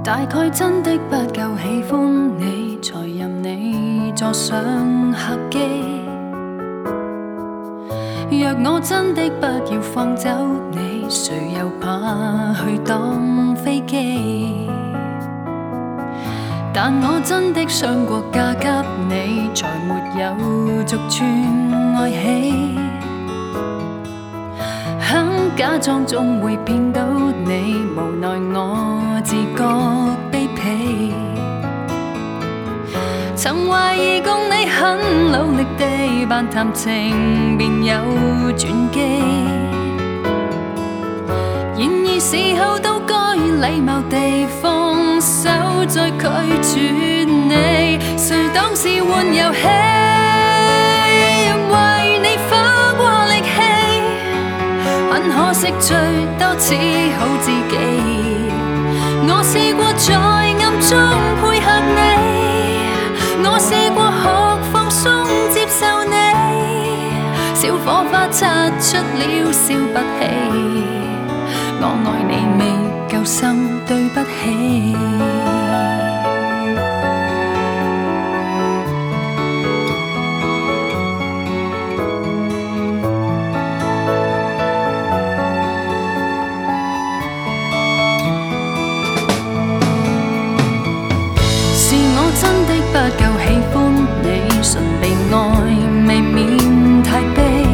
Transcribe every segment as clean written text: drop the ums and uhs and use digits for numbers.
大概真的不够喜歡你，才任你坐上客機。若我真的不要放走你，誰又怕去當飛機？但我真的想過嫁給你，才沒有逐寸愛起。肯假裝總會騙到你，無奈我自覺卑鄙。曾懷疑共你很努力地扮談情，便有轉機。然而事後都該禮貌地放手，再拒絕你。誰當是玩遊戲，為你花過力氣，很可惜最多只好自己。我試過在暗中配合你，我試過學放鬆接受你，小火花擦出了笑不起。我愛你未夠深，對不起。是我真的不夠喜歡你，純被愛未免太悲。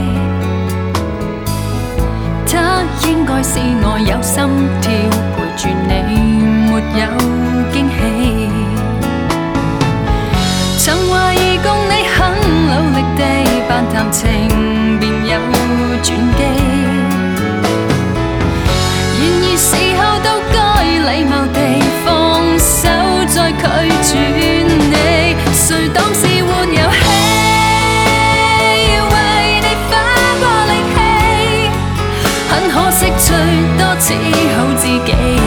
他應該是我有心跳，陪住你沒有驚喜。曾懷疑共你很努力地扮談情，便有轉機。然而事後都該禮貌地放手，再拒絕你。誰當是玩遊戲，為你花過力氣，很可惜最多只好自己。